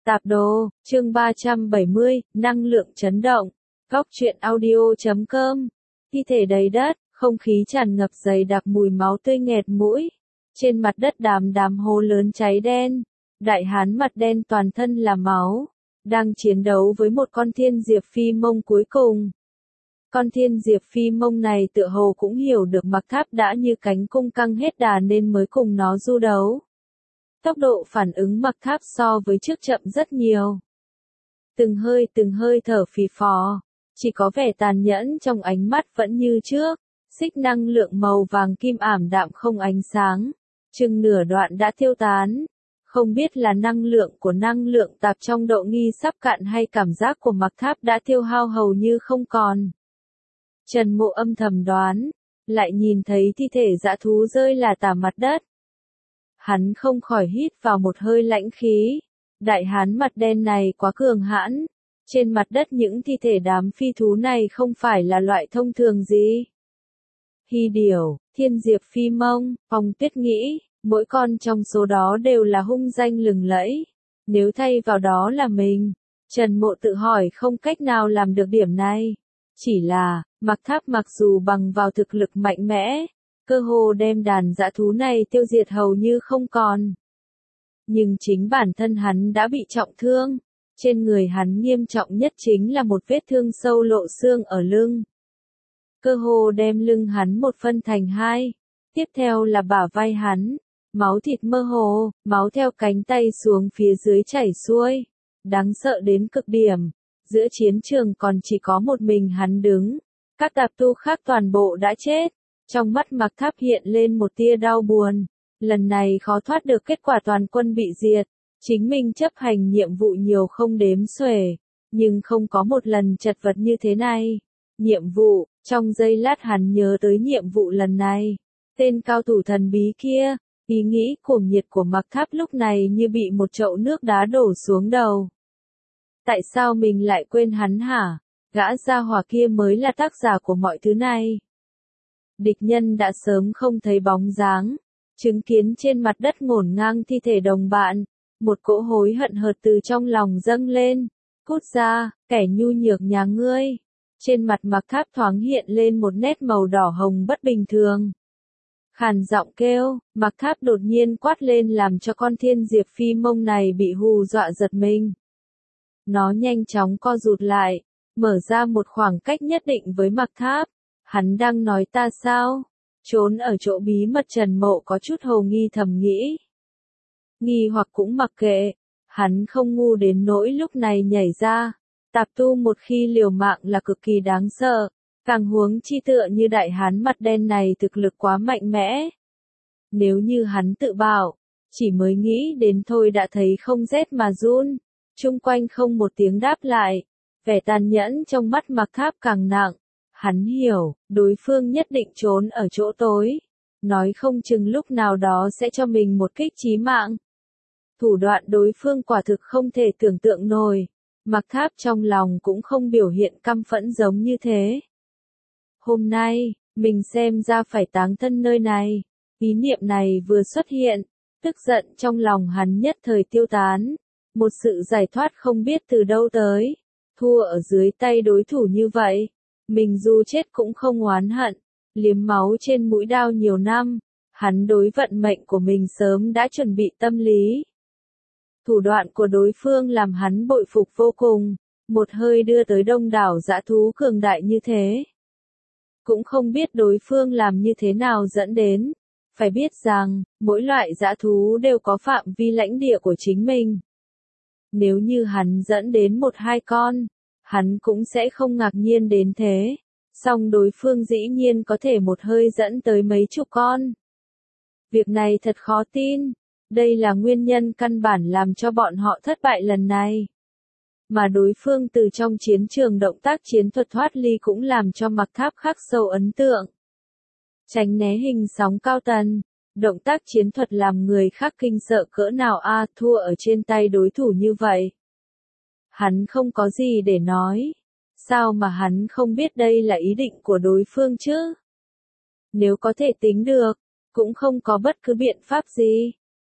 Tạp đồ, chương 370, năng lượng chấn động. Góc truyện audio.com. Thi thể đầy đất, không khí tràn ngập dày đặc mùi máu tươi nghẹt mũi. Trên mặt đất đám hố lớn cháy đen. Đại hán mặt đen toàn thân là máu, đang chiến đấu với một con thiên diệp phi mông cuối cùng. Con thiên diệp phi mông này tựa hồ cũng hiểu được Mặc Tháp đã như cánh cung căng hết đà nên mới cùng nó du đấu. Tốc độ phản ứng Mặc Tháp so với trước chậm rất nhiều. Từng hơi thở phì phò, chỉ có vẻ tàn nhẫn trong ánh mắt vẫn như trước, xích năng lượng màu vàng kim ảm đạm không ánh sáng, chừng nửa đoạn đã tiêu tán. Không biết là năng lượng tạp trong độ nghi sắp cạn hay cảm giác của Mặc Tháp đã tiêu hao hầu như không còn. Trần Mộ âm thầm đoán, lại nhìn thấy thi thể dã thú rơi là tả mặt đất. Hắn không khỏi hít vào một hơi lãnh khí, đại hán mặt đen này quá cường hãn, trên mặt đất những thi thể đám phi thú này không phải là loại thông thường gì. Hy điểu, thiên diệp phi mông, Phong Tuyết nghĩ, mỗi con trong số đó đều là hung danh lừng lẫy, nếu thay vào đó là mình, Trần Mộ tự hỏi không cách nào làm được điểm này. Chỉ là, Mặc Tháp mặc dù bằng vào thực lực mạnh mẽ, cơ hồ đem đàn dã thú này tiêu diệt hầu như không còn. Nhưng chính bản thân hắn đã bị trọng thương, trên người hắn nghiêm trọng nhất chính là một vết thương sâu lộ xương ở lưng. Cơ hồ đem lưng hắn một phân thành hai, tiếp theo là bả vai hắn, máu thịt mơ hồ, máu theo cánh tay xuống phía dưới chảy xuôi, đáng sợ đến cực điểm. Giữa chiến trường còn chỉ có một mình hắn đứng, các tạp tu khác toàn bộ đã chết. Trong mắt Mặc Tháp hiện lên một tia đau buồn, lần này khó thoát được kết quả toàn quân bị diệt, chính mình chấp hành nhiệm vụ nhiều không đếm xuể, nhưng không có một lần chật vật như thế này. Nhiệm vụ, trong giây lát hắn nhớ tới nhiệm vụ lần này, tên cao thủ thần bí kia, ý nghĩ cuồng nhiệt của Mặc Tháp lúc này như bị một chậu nước đá đổ xuống đầu. Tại sao mình lại quên hắn hả? Gã gia hỏa kia mới là tác giả của mọi thứ này. Địch nhân đã sớm không thấy bóng dáng, chứng kiến trên mặt đất ngổn ngang thi thể đồng bạn, một cỗ hối hận hợt từ trong lòng dâng lên. Cút ra, kẻ nhu nhược nhà ngươi. Trên mặt Mặc Tháp thoáng hiện lên một nét màu đỏ hồng bất bình thường. Khàn giọng kêu, Mặc Tháp đột nhiên quát lên làm cho con thiên diệp phi mông này bị hù dọa giật mình. Nó nhanh chóng co rụt lại, mở ra một khoảng cách nhất định với Mặc Tháp. Hắn đang nói ta sao? Trốn ở chỗ bí mật Trần Mộ có chút hồ nghi thầm nghĩ. Nghi hoặc cũng mặc kệ, hắn không ngu đến nỗi lúc này nhảy ra. Tạp tu một khi liều mạng là cực kỳ đáng sợ, càng huống chi tựa như đại hán mặt đen này thực lực quá mạnh mẽ. Nếu như hắn tự bảo, chỉ mới nghĩ đến thôi đã thấy không rét mà run. Chung quanh không một tiếng đáp lại, vẻ tàn nhẫn trong mắt Mặc Tháp càng nặng. Hắn hiểu, đối phương nhất định trốn ở chỗ tối, nói không chừng lúc nào đó sẽ cho mình một kích chí mạng. Thủ đoạn đối phương quả thực không thể tưởng tượng nổi, Mặc Tháp trong lòng cũng không biểu hiện căm phẫn giống như thế. Hôm nay, mình xem ra phải táng thân nơi này, ý niệm này vừa xuất hiện, tức giận trong lòng hắn nhất thời tiêu tán. Một sự giải thoát không biết từ đâu tới, thua ở dưới tay đối thủ như vậy, mình dù chết cũng không oán hận, liếm máu trên mũi đao nhiều năm, hắn đối vận mệnh của mình sớm đã chuẩn bị tâm lý. Thủ đoạn của đối phương làm hắn bội phục vô cùng, một hơi đưa tới đông đảo dã thú cường đại như thế. Cũng không biết đối phương làm như thế nào dẫn đến, phải biết rằng, mỗi loại dã thú đều có phạm vi lãnh địa của chính mình. Nếu như hắn dẫn đến 1-2 con, hắn cũng sẽ không ngạc nhiên đến thế. Song đối phương dĩ nhiên có thể một hơi dẫn tới mấy chục con. Việc này thật khó tin. Đây là nguyên nhân căn bản làm cho bọn họ thất bại lần này. Mà đối phương từ trong chiến trường động tác chiến thuật thoát ly cũng làm cho Mặc Tháp khắc sâu ấn tượng. Tránh né hình sóng cao tần. Động tác chiến thuật làm người khác kinh sợ cỡ nào thua ở trên tay đối thủ như vậy. Hắn không có gì để nói. Sao mà hắn không biết đây là ý định của đối phương chứ? Nếu có thể tính được, cũng không có bất cứ biện pháp gì.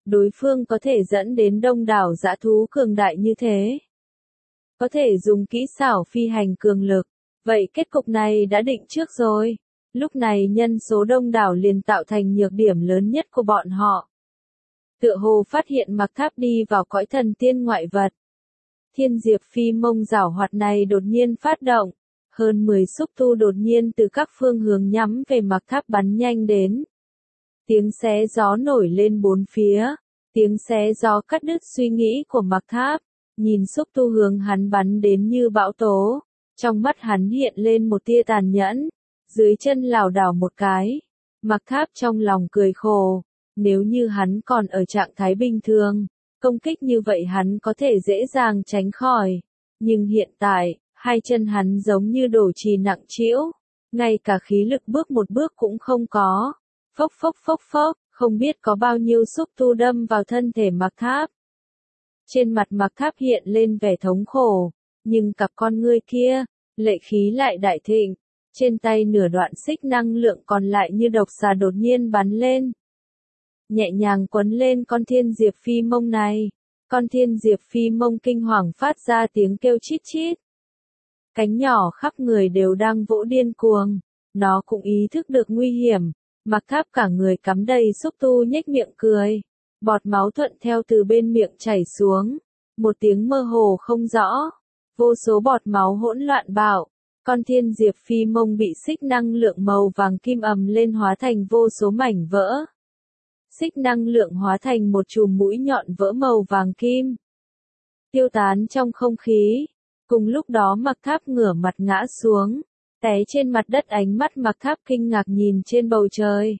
đối phương có thể dẫn đến đông đảo dã thú cường đại như thế. Có thể dùng kỹ xảo phi hành cường lực, vậy kết cục này đã định trước rồi. Lúc này nhân số đông đảo liền tạo thành nhược điểm lớn nhất của bọn họ. Tựa hồ phát hiện Mạc Tháp đi vào cõi thần tiên ngoại vật. Thiên Diệp Phi Mông giảo hoạt này đột nhiên phát động, hơn 10 xúc tu đột nhiên từ các phương hướng nhắm về Mạc Tháp bắn nhanh đến. Tiếng xé gió nổi lên bốn phía, tiếng xé gió cắt đứt suy nghĩ của Mạc Tháp, nhìn xúc tu hướng hắn bắn đến như bão tố, trong mắt hắn hiện lên một tia tàn nhẫn, dưới chân lảo đảo một cái. Mạc Tháp trong lòng cười khổ, nếu như hắn còn ở trạng thái bình thường, công kích như vậy hắn có thể dễ dàng tránh khỏi, nhưng hiện tại, hai chân hắn giống như đổ chì nặng trĩu, ngay cả khí lực bước một bước cũng không có. Phốc phốc phốc phốc, không biết có bao nhiêu xúc tu đâm vào thân thể Mạc Tháp. Trên mặt Mạc Tháp hiện lên vẻ thống khổ, nhưng cặp con ngươi kia, lệ khí lại đại thịnh, trên tay nửa đoạn xích năng lượng còn lại như độc xà đột nhiên bắn lên. Nhẹ nhàng quấn lên con Thiên Diệp Phi Mông này, con Thiên Diệp Phi Mông kinh hoàng phát ra tiếng kêu chít chít. Cánh nhỏ khắp người đều đang vỗ điên cuồng, nó cũng ý thức được nguy hiểm. Mạc Tháp cả người cắm đầy xúc tu nhếch miệng cười, bọt máu thuận theo từ bên miệng chảy xuống, một tiếng mơ hồ không rõ, vô số bọt máu hỗn loạn bạo, con Thiên Diệp Phi Mông bị xích năng lượng màu vàng kim ầm lên hóa thành vô số mảnh vỡ. Xích năng lượng hóa thành một chùm mũi nhọn vỡ màu vàng kim, tiêu tán trong không khí. Cùng lúc đó Mạc Tháp ngửa mặt ngã xuống, té trên mặt đất, ánh mắt Mạc Tháp kinh ngạc nhìn trên bầu trời.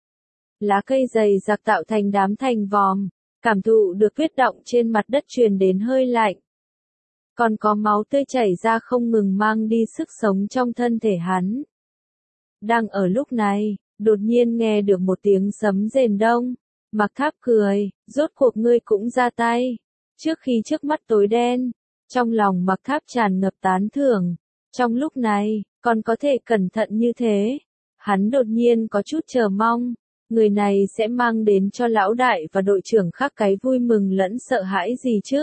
Lá cây dày dặc tạo thành đám thành vòm, cảm thụ được huyết động trên mặt đất truyền đến hơi lạnh. Còn có máu tươi chảy ra không ngừng mang đi sức sống trong thân thể hắn. Đang ở lúc này, đột nhiên nghe được một tiếng sấm rền đông. Mạc Tháp cười, rốt cuộc ngươi cũng ra tay. Trước khi trước mắt tối đen, trong lòng Mạc Tháp tràn ngập tán thưởng. Trong lúc này, còn có thể cẩn thận như thế. Hắn đột nhiên có chút chờ mong, người này sẽ mang đến cho lão đại và đội trưởng khác cái vui mừng lẫn sợ hãi gì chứ.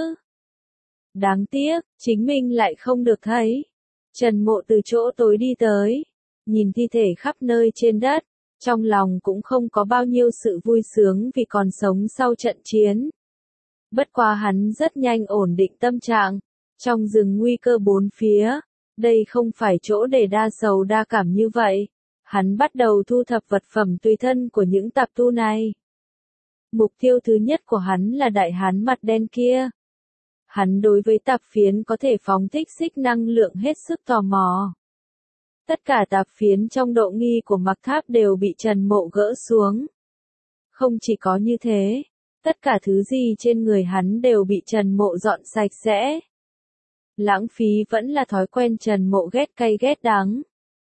Đáng tiếc, chính mình lại không được thấy. Trần Mộ từ chỗ tối đi tới, nhìn thi thể khắp nơi trên đất, trong lòng cũng không có bao nhiêu sự vui sướng vì còn sống sau trận chiến. Bất quá hắn rất nhanh ổn định tâm trạng, trong rừng nguy cơ bốn phía, đây không phải chỗ để đa sầu đa cảm như vậy. Hắn bắt đầu thu thập vật phẩm tùy thân của những tạp tu này. Mục tiêu thứ nhất của hắn là đại hán mặt đen kia. Hắn đối với tạp phiến có thể phóng thích xích năng lượng hết sức tò mò. Tất cả tạp phiến trong độ nghi của Mạc Tháp đều bị Trần Mộ gỡ xuống. Không chỉ có như thế, tất cả thứ gì trên người hắn đều bị Trần Mộ dọn sạch sẽ. Lãng phí vẫn là thói quen Trần Mộ ghét cay ghét đắng.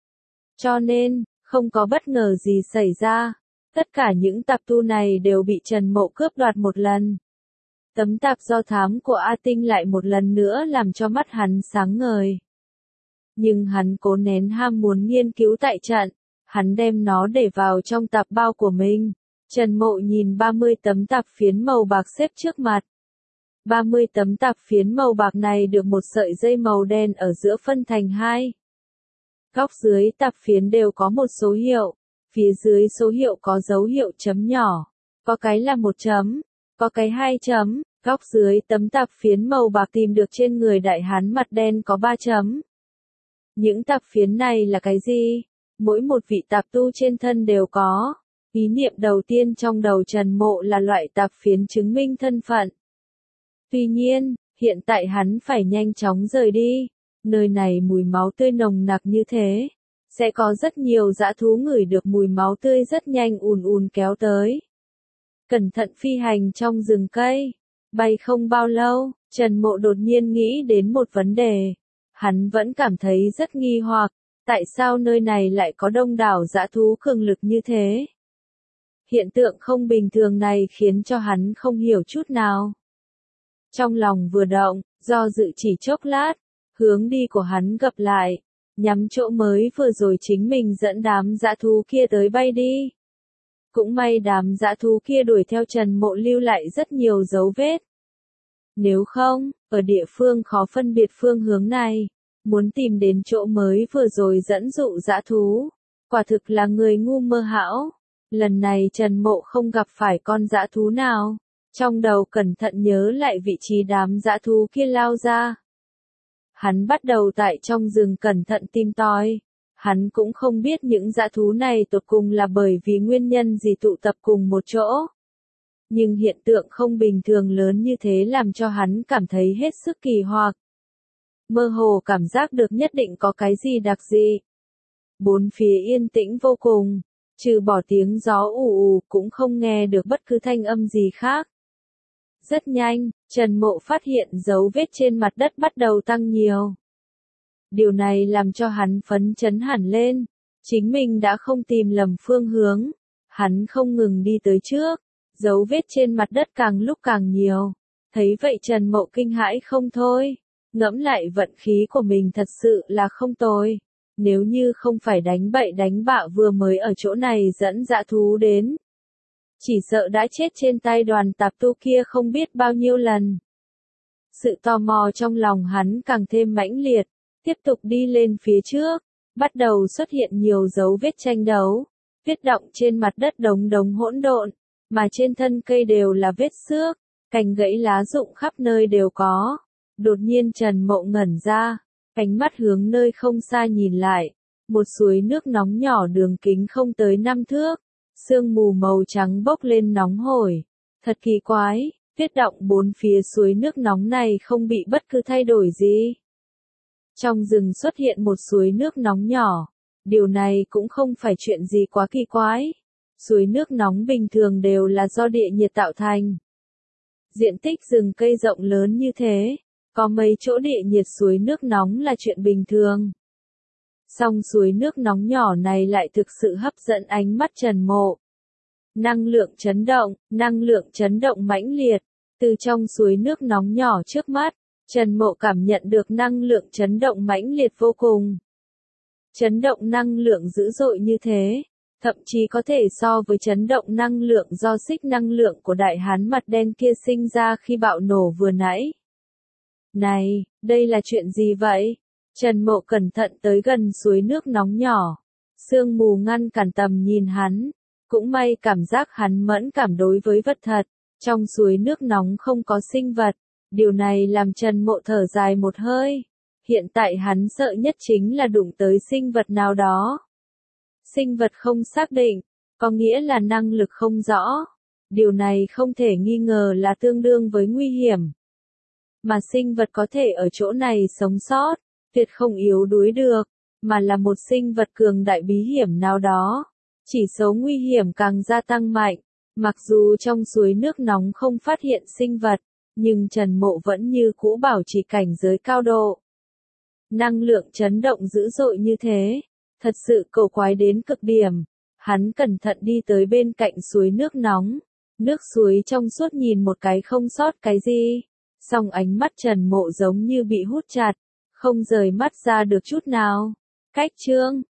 Cho nên, không có bất ngờ gì xảy ra, tất cả những tạp tu này đều bị Trần Mộ cướp đoạt một lần. Tấm tạp do thám của A Tinh lại một lần nữa làm cho mắt hắn sáng ngời. Nhưng hắn cố nén ham muốn nghiên cứu tại trận, hắn đem nó để vào trong tạp bao của mình. Trần Mộ nhìn 30 tấm tạp phiến màu bạc xếp trước mặt. 30 tấm tạp phiến màu bạc này được một sợi dây màu đen ở giữa phân thành hai. Góc dưới tạp phiến đều có một số hiệu, phía dưới số hiệu có dấu hiệu chấm nhỏ, có cái là một chấm, có cái 2 chấm, góc dưới tấm tạp phiến màu bạc tìm được trên người đại hán mặt đen có 3 chấm. Những tạp phiến này là cái gì? Mỗi một vị tạp tu trên thân đều có. Ý niệm đầu tiên trong đầu Trần Mộ là loại tạp phiến chứng minh thân phận. Tuy nhiên, hiện tại hắn phải nhanh chóng rời đi. Nơi này mùi máu tươi nồng nặc như thế. Sẽ có rất nhiều dã thú ngửi được mùi máu tươi rất nhanh ùn ùn kéo tới. Cẩn thận phi hành trong rừng cây. Bay không bao lâu, Trần Mộ đột nhiên nghĩ đến một vấn đề. Hắn vẫn cảm thấy rất nghi hoặc, tại sao nơi này lại có đông đảo dã thú cường lực như thế? Hiện tượng không bình thường này khiến cho hắn không hiểu chút nào. Trong lòng vừa động, do dự chỉ chốc lát, hướng đi của hắn gập lại, nhắm chỗ mới vừa rồi chính mình dẫn đám dã thú kia tới bay đi. Cũng may đám dã thú kia đuổi theo Trần Mộ lưu lại rất nhiều dấu vết. Nếu không, ở địa phương khó phân biệt phương hướng này, muốn tìm đến chỗ mới vừa rồi dẫn dụ dã thú, quả thực là người ngu mơ hão. Lần này Trần Mộ không gặp phải con dã thú nào, trong đầu cẩn thận nhớ lại vị trí đám dã thú kia lao ra. Hắn bắt đầu tại trong rừng cẩn thận tìm tòi. Hắn cũng không biết những dã thú này tột cùng là bởi vì nguyên nhân gì tụ tập cùng một chỗ. Nhưng hiện tượng không bình thường lớn như thế làm cho hắn cảm thấy hết sức kỳ hoặc. Mơ hồ cảm giác được nhất định có cái gì đặc dị. Bốn phía yên tĩnh vô cùng, trừ bỏ tiếng gió ù ù cũng không nghe được bất cứ thanh âm gì khác. Rất nhanh, Trần Mộ phát hiện dấu vết trên mặt đất bắt đầu tăng nhiều. Điều này làm cho hắn phấn chấn hẳn lên, chính mình đã không tìm lầm phương hướng. Hắn không ngừng đi tới trước, dấu vết trên mặt đất càng lúc càng nhiều. Thấy vậy Trần Mộ kinh hãi không thôi, ngẫm lại vận khí của mình thật sự là không tồi. Nếu như không phải đánh bậy đánh bạ vừa mới ở chỗ này dẫn dã thú đến, chỉ sợ đã chết trên tay đoàn tạp tu kia không biết bao nhiêu lần. Sự tò mò trong lòng hắn càng thêm mãnh liệt, tiếp tục đi lên phía trước, bắt đầu xuất hiện nhiều dấu vết tranh đấu, vết động trên mặt đất đống đống hỗn độn, mà trên thân cây đều là vết xước, cành gãy lá rụng khắp nơi đều có. Đột nhiên Trần Mộ ngẩn ra, ánh mắt hướng nơi không xa nhìn lại, một suối nước nóng nhỏ đường kính không tới 5 thước, sương mù màu trắng bốc lên nóng hổi. Thật kỳ quái, vết động bốn phía suối nước nóng này không bị bất cứ thay đổi gì. Trong rừng xuất hiện một suối nước nóng nhỏ, điều này cũng không phải chuyện gì quá kỳ quái. Suối nước nóng bình thường đều là do địa nhiệt tạo thành. Diện tích rừng cây rộng lớn như thế, có mấy chỗ địa nhiệt suối nước nóng là chuyện bình thường. Song suối nước nóng nhỏ này lại thực sự hấp dẫn ánh mắt Trần Mộ. Năng lượng chấn động mãnh liệt, từ trong suối nước nóng nhỏ trước mắt, Trần Mộ cảm nhận được năng lượng chấn động mãnh liệt vô cùng. Chấn động năng lượng dữ dội như thế, thậm chí có thể so với chấn động năng lượng do xích năng lượng của đại hán mặt đen kia sinh ra khi bạo nổ vừa nãy. Này, đây là chuyện gì vậy? Trần Mộ cẩn thận tới gần suối nước nóng nhỏ. Sương mù ngăn cản tầm nhìn hắn. Cũng may cảm giác hắn mẫn cảm đối với vật thật. Trong suối nước nóng không có sinh vật. Điều này làm Trần Mộ thở dài một hơi. Hiện tại hắn sợ nhất chính là đụng tới sinh vật nào đó. Sinh vật không xác định, có nghĩa là năng lực không rõ. Điều này không thể nghi ngờ là tương đương với nguy hiểm. Mà sinh vật có thể ở chỗ này sống sót, tuyệt không yếu đuối được, mà là một sinh vật cường đại bí hiểm nào đó. Chỉ số nguy hiểm càng gia tăng mạnh, mặc dù trong suối nước nóng không phát hiện sinh vật, nhưng Trần Mộ vẫn như cũ bảo trì cảnh giới cao độ. Năng lượng chấn động dữ dội như thế, thật sự cổ quái đến cực điểm. Hắn cẩn thận đi tới bên cạnh suối nước nóng, nước suối trong suốt nhìn một cái không sót cái gì. Song ánh mắt Trần Mộ giống như bị hút chặt, không rời mắt ra được chút nào. Cách chương